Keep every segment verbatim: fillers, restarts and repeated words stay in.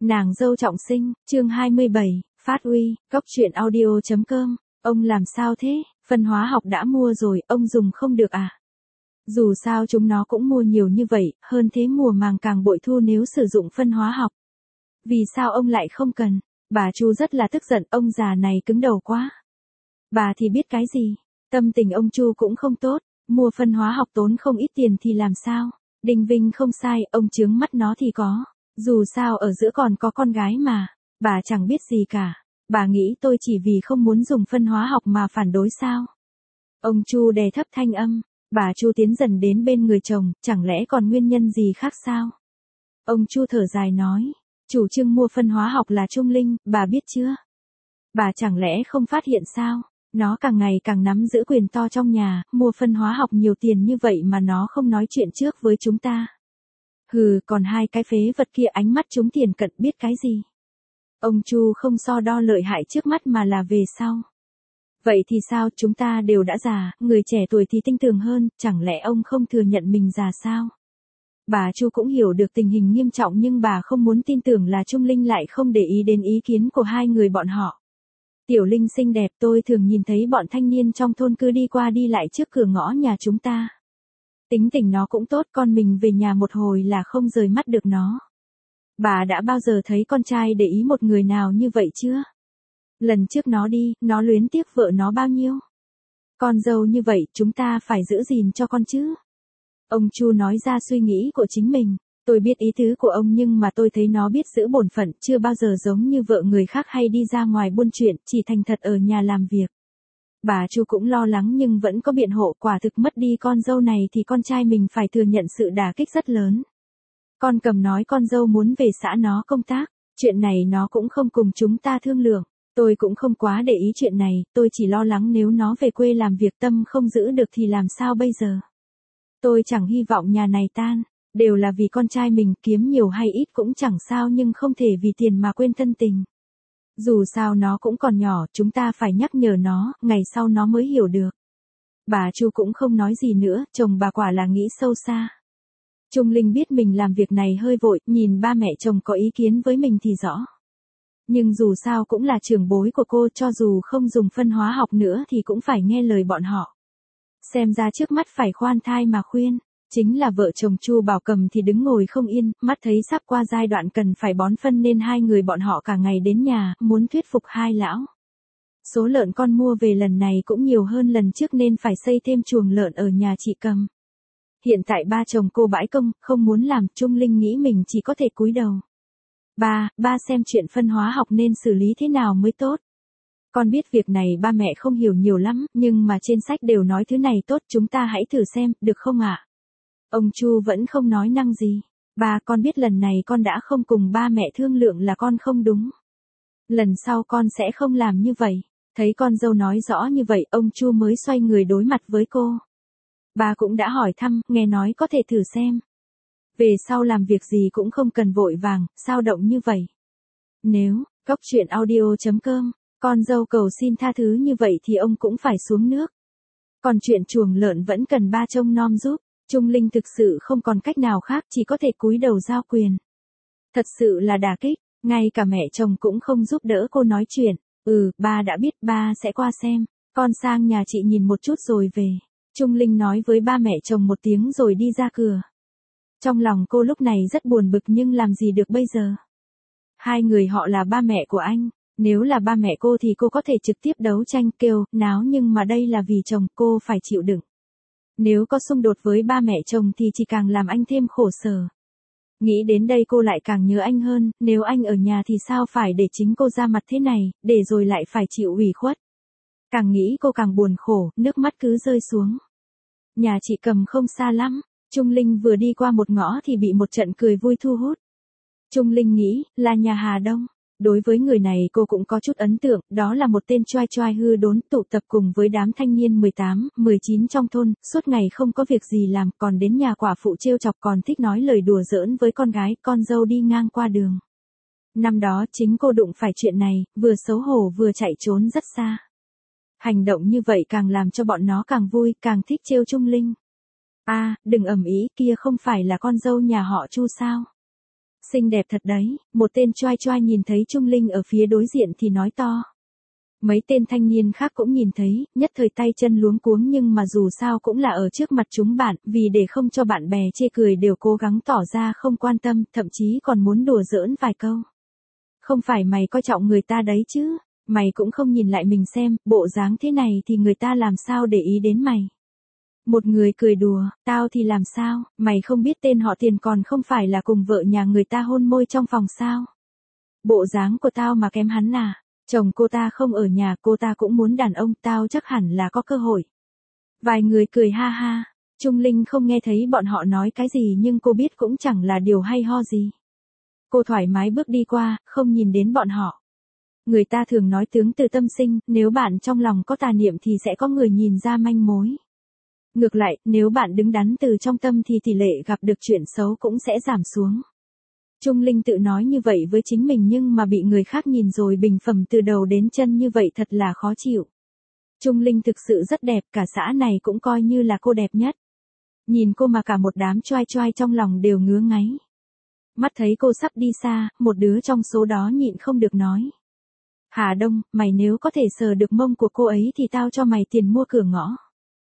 Nàng dâu trọng sinh, chương hai mươi bảy, phát uy, cóc truyện audio chấm com. Ông làm sao thế, phân hóa học đã mua rồi, ông dùng không được à? Dù sao chúng nó cũng mua nhiều như vậy, hơn thế mùa màng càng bội thu nếu sử dụng phân hóa học. Vì sao ông lại không cần? Bà Chu rất là tức giận, ông già này cứng đầu quá. Bà thì biết cái gì, tâm tình ông Chu cũng không tốt, mua phân hóa học tốn không ít tiền thì làm sao? Đinh Vinh không sai, ông chướng mắt nó thì có. Dù sao ở giữa còn có con gái mà, bà chẳng biết gì cả. Bà nghĩ tôi chỉ vì không muốn dùng phân hóa học mà phản đối sao? Ông Chu đè thấp thanh âm, bà Chu tiến dần đến bên người chồng, chẳng lẽ còn nguyên nhân gì khác sao? Ông Chu thở dài nói, chủ trương mua phân hóa học là Trung Linh, bà biết chưa? Bà chẳng lẽ không phát hiện sao? Nó càng ngày càng nắm giữ quyền to trong nhà, mua phân hóa học nhiều tiền như vậy mà nó không nói chuyện trước với chúng ta. Hừ, còn hai cái phế vật kia ánh mắt chúng tiền cận biết cái gì. Ông Chu không so đo lợi hại trước mắt mà là về sau. Vậy thì sao, chúng ta đều đã già, người trẻ tuổi thì tinh tường hơn, chẳng lẽ ông không thừa nhận mình già sao? Bà Chu cũng hiểu được tình hình nghiêm trọng nhưng bà không muốn tin tưởng là Trung Linh lại không để ý đến ý kiến của hai người bọn họ. Tiểu Linh xinh đẹp, tôi thường nhìn thấy bọn thanh niên trong thôn cứ đi qua đi lại trước cửa ngõ nhà chúng ta. Tính tình nó cũng tốt, con mình về nhà một hồi là không rời mắt được nó. Bà đã bao giờ thấy con trai để ý một người nào như vậy chưa? Lần trước nó đi, nó luyến tiếc vợ nó bao nhiêu? Con dâu như vậy, chúng ta phải giữ gìn cho con chứ? Ông Chu nói ra suy nghĩ của chính mình. Tôi biết ý tứ của ông nhưng mà tôi thấy nó biết giữ bổn phận, chưa bao giờ giống như vợ người khác hay đi ra ngoài buôn chuyện, chỉ thành thật ở nhà làm việc. Bà Chu cũng lo lắng nhưng vẫn có biện hộ, quả thực mất đi con dâu này thì con trai mình phải thừa nhận sự đả kích rất lớn. Con Cầm nói con dâu muốn về xã nó công tác, chuyện này nó cũng không cùng chúng ta thương lượng. Tôi cũng không quá để ý chuyện này, tôi chỉ lo lắng nếu nó về quê làm việc tâm không giữ được thì làm sao bây giờ. Tôi chẳng hy vọng nhà này tan, đều là vì con trai mình, kiếm nhiều hay ít cũng chẳng sao nhưng không thể vì tiền mà quên thân tình. Dù sao nó cũng còn nhỏ, chúng ta phải nhắc nhở nó, ngày sau nó mới hiểu được. Bà Chu cũng không nói gì nữa, chồng bà quả là nghĩ sâu xa. Trung Linh biết mình làm việc này hơi vội, nhìn ba mẹ chồng có ý kiến với mình thì rõ. Nhưng dù sao cũng là trưởng bối của cô, cho dù không dùng phân hóa học nữa thì cũng phải nghe lời bọn họ. Xem ra trước mắt phải khoan thai mà khuyên. Chính là vợ chồng Chu Bảo Cầm thì đứng ngồi không yên, mắt thấy sắp qua giai đoạn cần phải bón phân nên hai người bọn họ cả ngày đến nhà, muốn thuyết phục hai lão. Số lợn con mua về lần này cũng nhiều hơn lần trước nên phải xây thêm chuồng lợn ở nhà chị Cầm. Hiện tại ba chồng cô bãi công, không muốn làm, Trung Linh nghĩ mình chỉ có thể cúi đầu. Ba, ba xem chuyện phân hóa học nên xử lý thế nào mới tốt. Con biết việc này ba mẹ không hiểu nhiều lắm, nhưng mà trên sách đều nói thứ này tốt, chúng ta hãy thử xem, được không ạ? Ông Chu vẫn không nói năng gì. Ba, con biết lần này con đã không cùng ba mẹ thương lượng là con không đúng. Lần sau con sẽ không làm như vậy. Thấy con dâu nói rõ như vậy, ông Chu mới xoay người đối mặt với cô. Ba cũng đã hỏi thăm, nghe nói có thể thử xem. Về sau làm việc gì cũng không cần vội vàng, sao động như vậy. Nếu, cóc truyện audio chấm com, con dâu cầu xin tha thứ như vậy thì ông cũng phải xuống nước. Còn chuyện chuồng lợn vẫn cần ba trông nom giúp. Trung Linh thực sự không còn cách nào khác, chỉ có thể cúi đầu giao quyền. Thật sự là đả kích, ngay cả mẹ chồng cũng không giúp đỡ cô nói chuyện. Ừ, ba đã biết, ba sẽ qua xem. Con sang nhà chị nhìn một chút rồi về. Trung Linh nói với ba mẹ chồng một tiếng rồi đi ra cửa. Trong lòng cô lúc này rất buồn bực nhưng làm gì được bây giờ. Hai người họ là ba mẹ của anh. Nếu là ba mẹ cô thì cô có thể trực tiếp đấu tranh kêu, náo nhưng mà đây là vì chồng, cô phải chịu đựng. Nếu có xung đột với ba mẹ chồng thì chỉ càng làm anh thêm khổ sở. Nghĩ đến đây cô lại càng nhớ anh hơn, nếu anh ở nhà thì sao phải để chính cô ra mặt thế này, để rồi lại phải chịu ủy khuất. Càng nghĩ cô càng buồn khổ, nước mắt cứ rơi xuống. Nhà chị Cầm không xa lắm, Trung Linh vừa đi qua một ngõ thì bị một trận cười vui thu hút. Trung Linh nghĩ, là nhà Hà Đông. Đối với người này cô cũng có chút ấn tượng, đó là một tên choai choai hư đốn tụ tập cùng với đám thanh niên mười tám, mười chín trong thôn, suốt ngày không có việc gì làm, còn đến nhà quả phụ trêu chọc, còn thích nói lời đùa giỡn với con gái, con dâu đi ngang qua đường. Năm đó chính cô đụng phải chuyện này, vừa xấu hổ vừa chạy trốn rất xa. Hành động như vậy càng làm cho bọn nó càng vui, càng thích trêu Trung Linh. A, à, đừng ầm ĩ, kia không phải là con dâu nhà họ Chu sao? Xinh đẹp thật đấy, một tên choai choai nhìn thấy Trung Linh ở phía đối diện thì nói to. Mấy tên thanh niên khác cũng nhìn thấy, nhất thời tay chân luống cuống nhưng mà dù sao cũng là ở trước mặt chúng bạn, vì để không cho bạn bè chê cười đều cố gắng tỏ ra không quan tâm, thậm chí còn muốn đùa giỡn vài câu. Không phải mày coi trọng người ta đấy chứ, mày cũng không nhìn lại mình xem, bộ dáng thế này thì người ta làm sao để ý đến mày. Một người cười đùa, tao thì làm sao, mày không biết tên họ Tiền còn không phải là cùng vợ nhà người ta hôn môi trong phòng sao. Bộ dáng của tao mà kém hắn à, chồng cô ta không ở nhà cô ta cũng muốn đàn ông, tao chắc hẳn là có cơ hội. Vài người cười ha ha, Trung Linh không nghe thấy bọn họ nói cái gì nhưng cô biết cũng chẳng là điều hay ho gì. Cô thoải mái bước đi qua, không nhìn đến bọn họ. Người ta thường nói tướng từ tâm sinh, nếu bạn trong lòng có tà niệm thì sẽ có người nhìn ra manh mối. Ngược lại, nếu bạn đứng đắn từ trong tâm thì tỷ lệ gặp được chuyện xấu cũng sẽ giảm xuống. Trung Linh tự nói như vậy với chính mình nhưng mà bị người khác nhìn rồi bình phẩm từ đầu đến chân như vậy thật là khó chịu. Trung Linh thực sự rất đẹp, cả xã này cũng coi như là cô đẹp nhất. Nhìn cô mà cả một đám choai choai trong lòng đều ngứa ngáy. Mắt thấy cô sắp đi xa, một đứa trong số đó nhịn không được nói. Hà Đông, mày nếu có thể sờ được mông của cô ấy thì tao cho mày tiền mua cửa ngõ.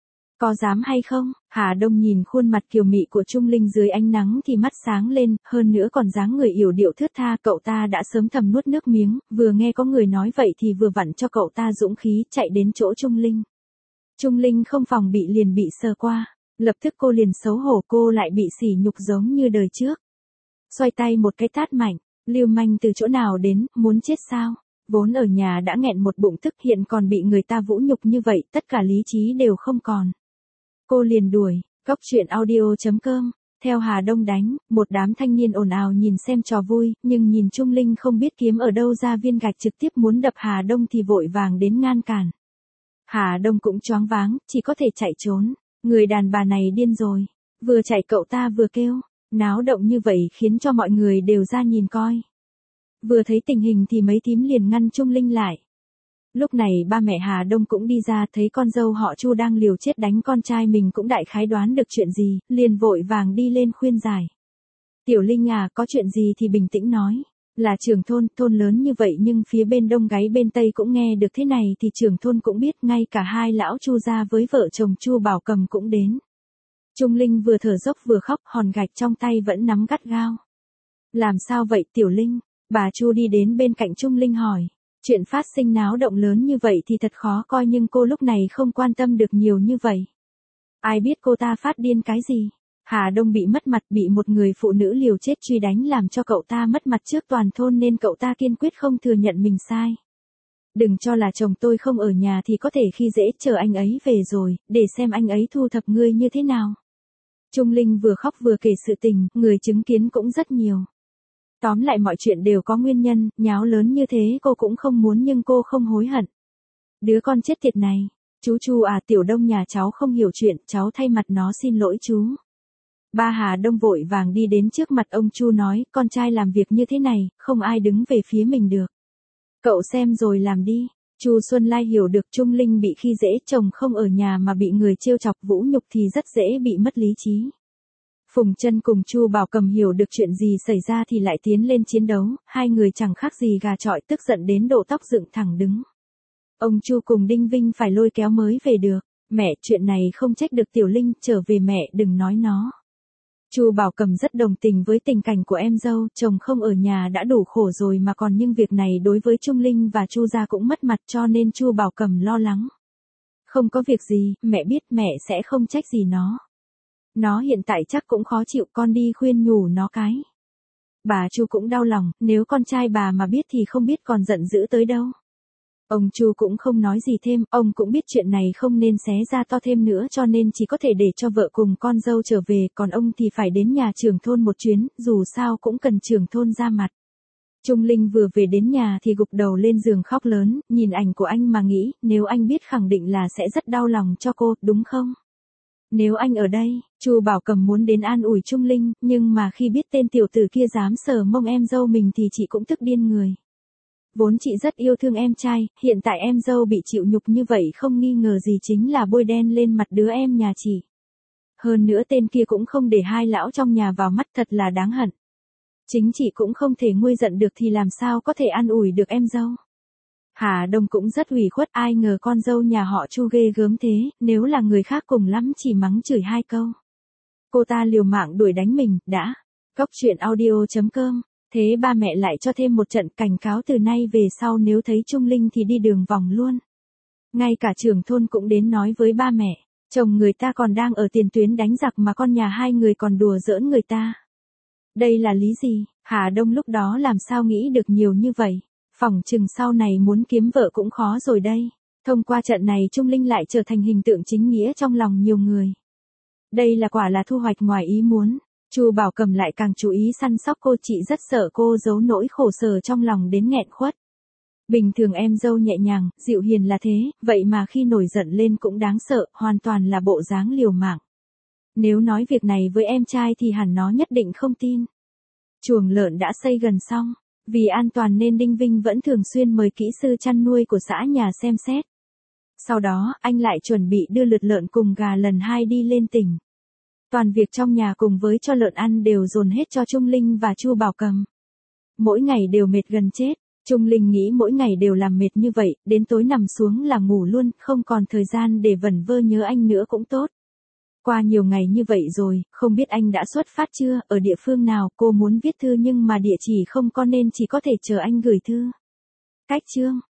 Có dám hay không? Hà Đông nhìn khuôn mặt kiều mị của Trung Linh dưới ánh nắng thì mắt sáng lên, hơn nữa còn dáng người yểu điệu thướt tha, cậu ta đã sớm thầm nuốt nước miếng, vừa nghe có người nói vậy thì vừa vặn cho cậu ta dũng khí chạy đến chỗ Trung Linh. Trung Linh không phòng bị liền bị sờ qua, lập tức cô liền xấu hổ, cô lại bị sỉ nhục giống như đời trước. Xoay tay một cái tát mạnh, lưu manh từ chỗ nào đến, muốn chết sao? Vốn ở nhà đã nghẹn một bụng tức hiện còn bị người ta vũ nhục như vậy, tất cả lý trí đều không còn. Cô liền đuổi, góc chuyện audio chấm com, theo Hà Đông đánh, một đám thanh niên ồn ào nhìn xem trò vui, nhưng nhìn Trung Linh không biết kiếm ở đâu ra viên gạch trực tiếp muốn đập Hà Đông thì vội vàng đến ngăn cản. Hà Đông cũng choáng váng, chỉ có thể chạy trốn, người đàn bà này điên rồi, vừa chạy cậu ta vừa kêu, náo động như vậy khiến cho mọi người đều ra nhìn coi. Vừa thấy tình hình thì mấy thím liền ngăn Trung Linh lại. Lúc này ba mẹ Hà Đông cũng đi ra thấy con dâu họ Chu đang liều chết đánh con trai mình cũng đại khái đoán được chuyện gì, liền vội vàng đi lên khuyên giải. Tiểu Linh à, có chuyện gì thì bình tĩnh nói. Là trưởng thôn, thôn lớn như vậy nhưng phía bên đông gáy bên tây cũng nghe được thế này thì trưởng thôn cũng biết, ngay cả hai lão Chu gia với vợ chồng Chu Bảo Cầm cũng đến. Trung Linh vừa thở dốc vừa khóc, hòn gạch trong tay vẫn nắm gắt gao. Làm sao vậy Tiểu Linh? Bà Chu đi đến bên cạnh Trung Linh hỏi. Chuyện phát sinh náo động lớn như vậy thì thật khó coi nhưng cô lúc này không quan tâm được nhiều như vậy. Ai biết cô ta phát điên cái gì? Hà Đông bị mất mặt, bị một người phụ nữ liều chết truy đánh làm cho cậu ta mất mặt trước toàn thôn nên cậu ta kiên quyết không thừa nhận mình sai. Đừng cho là chồng tôi không ở nhà thì có thể khi dễ, chờ anh ấy về rồi, để xem anh ấy thu thập ngươi như thế nào. Trung Linh vừa khóc vừa kể sự tình, người chứng kiến cũng rất nhiều. Tóm lại mọi chuyện đều có nguyên nhân, nháo lớn như thế cô cũng không muốn nhưng cô không hối hận. Đứa con chết tiệt này, chú Chu à, Tiểu Đông nhà cháu không hiểu chuyện, cháu thay mặt nó xin lỗi chú. Ba Hà Đông vội vàng đi đến trước mặt ông Chu nói, con trai làm việc như thế này, không ai đứng về phía mình được. Cậu xem rồi làm đi. Chu Xuân Lai hiểu được Trung Linh bị khi dễ, chồng không ở nhà mà bị người trêu chọc vũ nhục thì rất dễ bị mất lý trí. Phùng Trân cùng Chu Bảo Cầm hiểu được chuyện gì xảy ra thì lại tiến lên chiến đấu, hai người chẳng khác gì gà chọi, tức giận đến độ tóc dựng thẳng đứng. Ông Chu cùng Đinh Vinh phải lôi kéo mới về được. Mẹ, chuyện này không trách được Tiểu Linh, trở về mẹ đừng nói nó. Chu Bảo Cầm rất đồng tình với tình cảnh của em dâu, chồng không ở nhà đã đủ khổ rồi mà còn nhưng việc này đối với Trung Linh và Chu gia cũng mất mặt cho nên Chu Bảo Cầm lo lắng. Không có việc gì, mẹ biết mẹ sẽ không trách gì nó. Nó hiện tại chắc cũng khó chịu, con đi khuyên nhủ nó cái. Bà Chu cũng đau lòng, nếu con trai bà mà biết thì không biết còn giận dữ tới đâu. Ông Chu cũng không nói gì thêm, ông cũng biết chuyện này không nên xé ra to thêm nữa cho nên chỉ có thể để cho vợ cùng con dâu trở về, còn ông thì phải đến nhà trưởng thôn một chuyến, dù sao cũng cần trưởng thôn ra mặt. Trung Linh vừa về đến nhà thì gục đầu lên giường khóc lớn, nhìn ảnh của anh mà nghĩ, nếu anh biết khẳng định là sẽ rất đau lòng cho cô, đúng không? Nếu anh ở đây, Chu Bảo Cầm muốn đến an ủi Trung Linh, nhưng mà khi biết tên tiểu tử kia dám sờ mông em dâu mình thì chị cũng tức điên người. Vốn chị rất yêu thương em trai, hiện tại em dâu bị chịu nhục như vậy không nghi ngờ gì chính là bôi đen lên mặt đứa em nhà chị. Hơn nữa tên kia cũng không để hai lão trong nhà vào mắt, thật là đáng hận. Chính chị cũng không thể nguôi giận được thì làm sao có thể an ủi được em dâu. Hà Đông cũng rất ủy khuất, ai ngờ con dâu nhà họ Chu ghê gớm thế, nếu là người khác cùng lắm chỉ mắng chửi hai câu. Cô ta liều mạng đuổi đánh mình, đã. Cốc truyện audio chấm com. Thế ba mẹ lại cho thêm một trận cảnh cáo từ nay về sau nếu thấy Trung Linh thì đi đường vòng luôn. Ngay cả trưởng thôn cũng đến nói với ba mẹ, chồng người ta còn đang ở tiền tuyến đánh giặc mà con nhà hai người còn đùa giỡn người ta. Đây là lý gì? Hà Đông lúc đó làm sao nghĩ được nhiều như vậy? Phỏng chừng sau này muốn kiếm vợ cũng khó rồi đây. Thông qua trận này Trung Linh lại trở thành hình tượng chính nghĩa trong lòng nhiều người. Đây là quả là thu hoạch ngoài ý muốn. Chu Bảo Cầm lại càng chú ý săn sóc cô, chị rất sợ cô giấu nỗi khổ sở trong lòng đến nghẹn khuất. Bình thường em dâu nhẹ nhàng, dịu hiền là thế, vậy mà khi nổi giận lên cũng đáng sợ, hoàn toàn là bộ dáng liều mạng. Nếu nói việc này với em trai thì hẳn nó nhất định không tin. Chuồng lợn đã xây gần xong, vì an toàn nên Đinh Vinh vẫn thường xuyên mời kỹ sư chăn nuôi của xã nhà xem xét. Sau đó, anh lại chuẩn bị đưa lượt lợn cùng gà lần hai đi lên tỉnh. Toàn việc trong nhà cùng với cho lợn ăn đều dồn hết cho Trung Linh và Chu Bảo Cầm. Mỗi ngày đều mệt gần chết, Trung Linh nghĩ mỗi ngày đều làm mệt như vậy, đến tối nằm xuống là ngủ luôn, không còn thời gian để vẩn vơ nhớ anh nữa cũng tốt. Qua nhiều ngày như vậy rồi, không biết anh đã xuất phát chưa, ở địa phương nào, cô muốn viết thư nhưng mà địa chỉ không có nên chỉ có thể chờ anh gửi thư. Cách chương